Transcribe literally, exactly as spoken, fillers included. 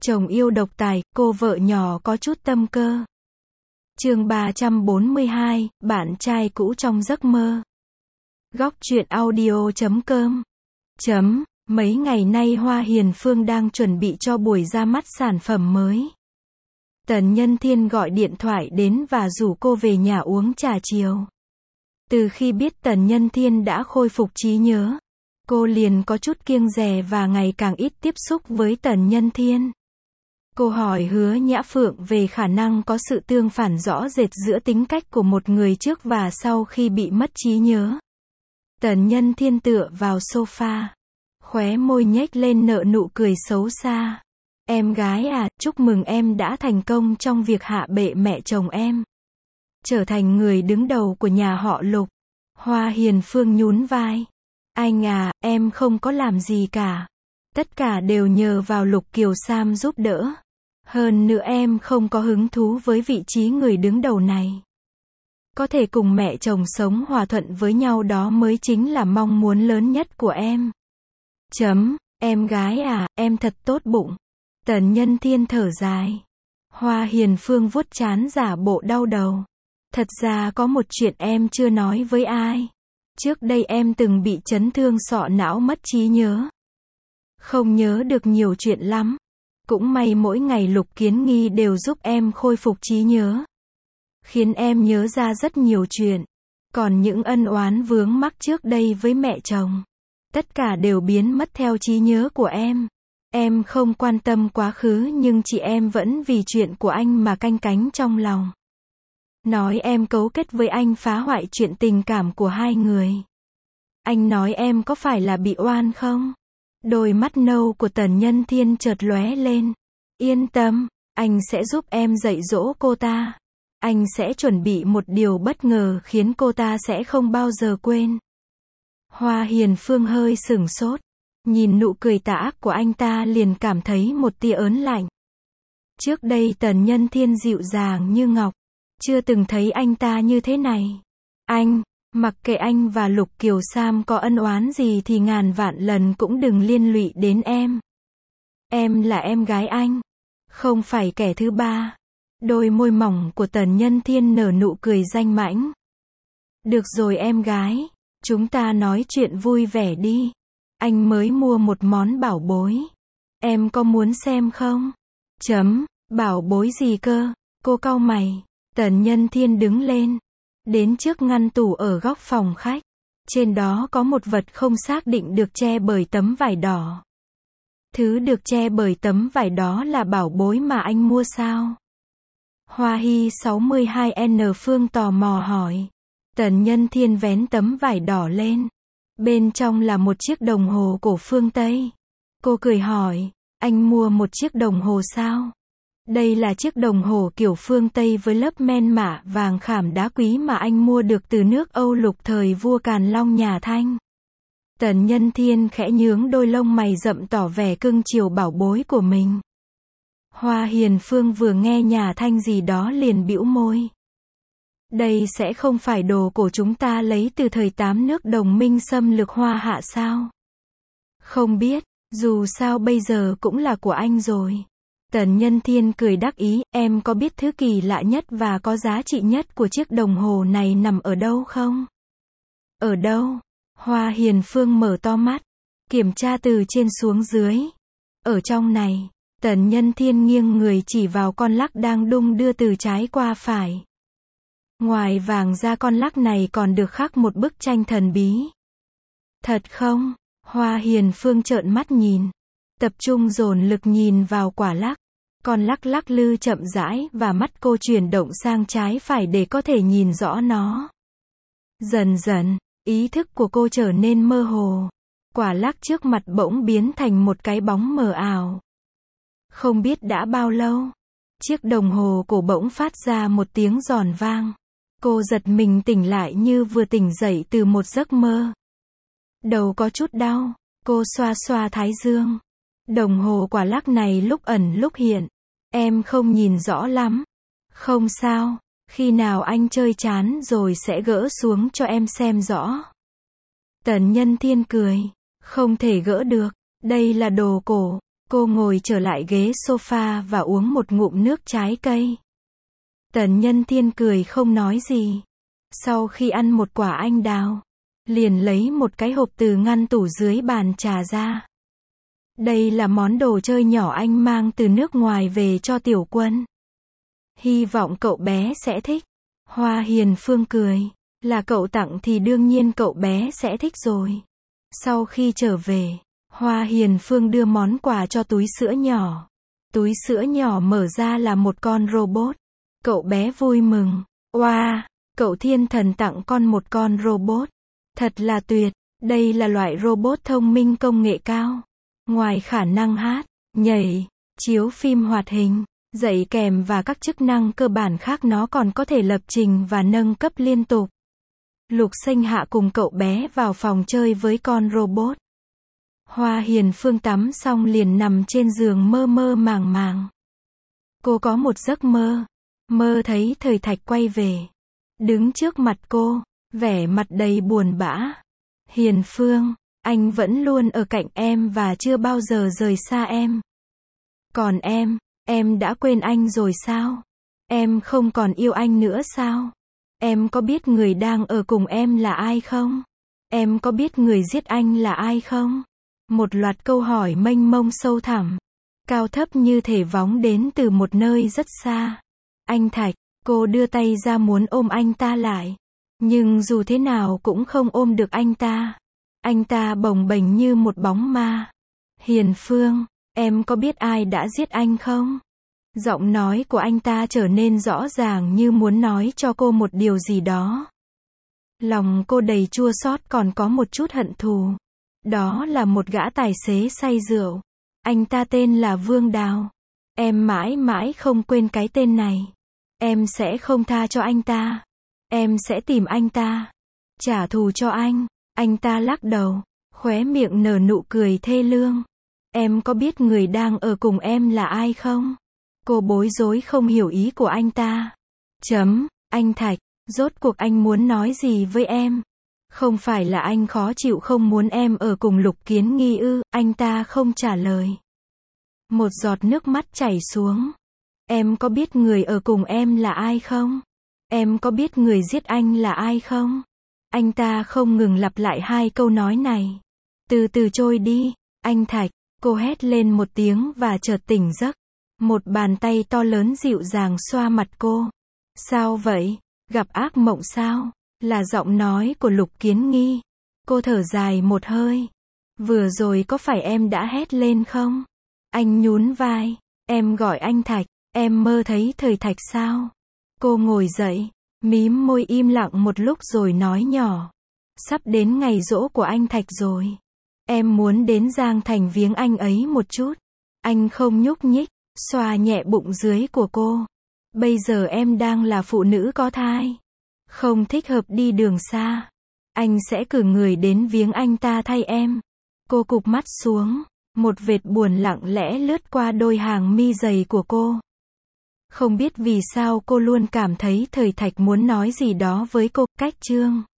Chồng yêu độc tài, cô vợ nhỏ có chút tâm cơ. Chương ba trăm bốn mươi hai, bạn trai cũ trong giấc mơ. Góc truyện audio chấm com. Chấm, mấy ngày nay Hoa Hiền Phương đang chuẩn bị cho buổi ra mắt sản phẩm mới. Tần Nhân Thiên gọi điện thoại đến và rủ cô về nhà uống trà chiều. Từ khi biết Tần Nhân Thiên đã khôi phục trí nhớ, cô liền có chút kiêng dè và ngày càng ít tiếp xúc với Tần Nhân Thiên. Cô hỏi Hứa Nhã Phượng về khả năng có sự tương phản rõ rệt giữa tính cách của một người trước và sau khi bị mất trí nhớ. Tần Nhân Thiên tựa vào sofa, khóe môi nhếch lên nở nụ cười xấu xa. Em gái à, chúc mừng em đã thành công trong việc hạ bệ mẹ chồng em, trở thành người đứng đầu của nhà họ Lục. Hoa Hiền Phương nhún vai. Anh à, em không có làm gì cả. Tất cả đều nhờ vào Lục Kiều Sam giúp đỡ. Hơn nữa em không có hứng thú với vị trí người đứng đầu này. Có thể cùng mẹ chồng sống hòa thuận với nhau đó mới chính là mong muốn lớn nhất của em. Chấm, em gái à, em thật tốt bụng. Tần Nhân Thiên thở dài. Hoa Hiền Phương vuốt trán giả bộ đau đầu. Thật ra có một chuyện em chưa nói với ai. Trước đây em từng bị chấn thương sọ não mất trí nhớ. Không nhớ được nhiều chuyện lắm. Cũng may mỗi ngày Lục Kiến Nghi đều giúp em khôi phục trí nhớ, khiến em nhớ ra rất nhiều chuyện. Còn những ân oán vướng mắc trước đây với mẹ chồng, tất cả đều biến mất theo trí nhớ của em. Em không quan tâm quá khứ nhưng chị em vẫn vì chuyện của anh mà canh cánh trong lòng. Nói em cấu kết với anh phá hoại chuyện tình cảm của hai người. Anh nói em có phải là bị oan không? Đôi mắt nâu của Tần Nhân Thiên chợt lóe lên. Yên tâm, anh sẽ giúp em dạy dỗ cô ta. Anh sẽ chuẩn bị một điều bất ngờ khiến cô ta sẽ không bao giờ quên. Hoa Hiền Phương hơi sửng sốt. Nhìn nụ cười tà ác của anh ta liền cảm thấy một tia ớn lạnh. Trước đây Tần Nhân Thiên dịu dàng như ngọc. Chưa từng thấy anh ta như thế này. Anh, mặc kệ anh và Lục Kiều Sam có ân oán gì thì ngàn vạn lần cũng đừng liên lụy đến em. Em là em gái anh, không phải kẻ thứ ba. Đôi môi mỏng của Tần Nhân Thiên nở nụ cười danh mãnh. Được rồi em gái, chúng ta nói chuyện vui vẻ đi. Anh mới mua một món bảo bối. Em có muốn xem không? Chấm, bảo bối gì cơ? Cô cau mày. Tần Nhân Thiên đứng lên, đến trước ngăn tủ ở góc phòng khách. Trên đó có một vật không xác định được che bởi tấm vải đỏ. Thứ được che bởi tấm vải đó là bảo bối mà anh mua sao? Hoa Hy sáu mươi hai N Phương tò mò hỏi. Tần Nhân Thiên vén tấm vải đỏ lên. Bên trong là một chiếc đồng hồ cổ phương Tây. Cô cười hỏi, anh mua một chiếc đồng hồ sao? Đây là chiếc đồng hồ kiểu phương Tây với lớp men mạ vàng khảm đá quý mà anh mua được từ nước Âu Lục thời vua Càn Long nhà Thanh. Tần Nhân Thiên khẽ nhướng đôi lông mày rậm tỏ vẻ cưng chiều bảo bối của mình. Hoa Hiền Phương vừa nghe nhà Thanh gì đó liền bĩu môi. Đây sẽ không phải đồ cổ chúng ta lấy từ thời tám nước đồng minh xâm lược Hoa Hạ sao? Không biết, dù sao bây giờ cũng là của anh rồi. Tần Nhân Thiên cười đắc ý, em có biết thứ kỳ lạ nhất và có giá trị nhất của chiếc đồng hồ này nằm ở đâu không? Ở đâu? Hoa Hiền Phương mở to mắt, kiểm tra từ trên xuống dưới. Ở trong này. Tần Nhân Thiên nghiêng người chỉ vào con lắc đang đung đưa từ trái qua phải. Ngoài vàng ra con lắc này còn được khắc một bức tranh thần bí. Thật không? Hoa Hiền Phương trợn mắt nhìn, tập trung dồn lực nhìn vào quả lắc. Con lắc lắc lư chậm rãi và mắt cô chuyển động sang trái phải để có thể nhìn rõ nó. Dần dần, ý thức của cô trở nên mơ hồ. Quả lắc trước mặt bỗng biến thành một cái bóng mờ ảo. Không biết đã bao lâu, chiếc đồng hồ cổ bỗng phát ra một tiếng giòn vang. Cô giật mình tỉnh lại như vừa tỉnh dậy từ một giấc mơ. Đầu có chút đau, cô xoa xoa thái dương. Đồng hồ quả lắc này lúc ẩn lúc hiện. Em không nhìn rõ lắm. Không sao, khi nào anh chơi chán rồi sẽ gỡ xuống cho em xem rõ. Tần Nhân Thiên cười. Không thể gỡ được, đây là đồ cổ. Cô ngồi trở lại ghế sofa và uống một ngụm nước trái cây. Tần Nhân Thiên cười không nói gì. Sau khi ăn một quả anh đào, liền lấy một cái hộp từ ngăn tủ dưới bàn trà ra. Đây là món đồ chơi nhỏ anh mang từ nước ngoài về cho Tiểu Quân. Hy vọng cậu bé sẽ thích. Hoa Hiền Phương cười. Là cậu tặng thì đương nhiên cậu bé sẽ thích rồi. Sau khi trở về, Hoa Hiền Phương đưa món quà cho túi sữa nhỏ. Túi sữa nhỏ mở ra là một con robot. Cậu bé vui mừng. Wow, cậu Thiên Thần tặng con một con robot. Thật là tuyệt. Đây là loại robot thông minh công nghệ cao. Ngoài khả năng hát, nhảy, chiếu phim hoạt hình, dạy kèm và các chức năng cơ bản khác, nó còn có thể lập trình và nâng cấp liên tục. Lục Sinh Hạ cùng cậu bé vào phòng chơi với con robot. Hoa Hiền Phương tắm xong liền nằm trên giường mơ mơ màng màng. Cô có một giấc mơ. Mơ thấy Thời Thạch quay về. Đứng trước mặt cô, vẻ mặt đầy buồn bã. Hiền Phương, anh vẫn luôn ở cạnh em và chưa bao giờ rời xa em. Còn em, em đã quên anh rồi sao? Em không còn yêu anh nữa sao? Em có biết người đang ở cùng em là ai không? Em có biết người giết anh là ai không? Một loạt câu hỏi mênh mông sâu thẳm, cao thấp như thể vóng đến từ một nơi rất xa. Anh Thạch, cô đưa tay ra muốn ôm anh ta lại. Nhưng dù thế nào cũng không ôm được anh ta. Anh ta bồng bềnh như một bóng ma. Hiền Phương, em có biết ai đã giết anh không? Giọng nói của anh ta trở nên rõ ràng như muốn nói cho cô một điều gì đó. Lòng cô đầy chua xót, còn có một chút hận thù. Đó là một gã tài xế say rượu. Anh ta tên là Vương Đào. Em mãi mãi không quên cái tên này. Em sẽ không tha cho anh ta. Em sẽ tìm anh ta, trả thù cho anh. Anh ta lắc đầu, khóe miệng nở nụ cười thê lương. Em có biết người đang ở cùng em là ai không? Cô bối rối không hiểu ý của anh ta. Chấm, anh Thạch, rốt cuộc anh muốn nói gì với em? Không phải là anh khó chịu không muốn em ở cùng Lục Kiến Nghi ư? Anh ta không trả lời. Một giọt nước mắt chảy xuống. Em có biết người ở cùng em là ai không? Em có biết người giết anh là ai không? Anh ta không ngừng lặp lại hai câu nói này. Từ từ trôi đi, anh Thạch, cô hét lên một tiếng và chợt tỉnh giấc. Một bàn tay to lớn dịu dàng xoa mặt cô. Sao vậy? Gặp ác mộng sao? Là giọng nói của Lục Kiến Nghi. Cô thở dài một hơi. Vừa rồi có phải em đã hét lên không? Anh nhún vai. Em gọi anh Thạch, em mơ thấy Thời Thạch sao? Cô ngồi dậy, mím môi im lặng một lúc rồi nói nhỏ. Sắp đến ngày giỗ của anh Thạch rồi. Em muốn đến Giang Thành viếng anh ấy một chút. Anh không nhúc nhích, xoa nhẹ bụng dưới của cô. Bây giờ em đang là phụ nữ có thai. Không thích hợp đi đường xa. Anh sẽ cử người đến viếng anh ta thay em. Cô cụp mắt xuống. Một vệt buồn lặng lẽ lướt qua đôi hàng mi dày của cô. Không biết vì sao cô luôn cảm thấy Thời Thạch muốn nói gì đó với cô. Cách chương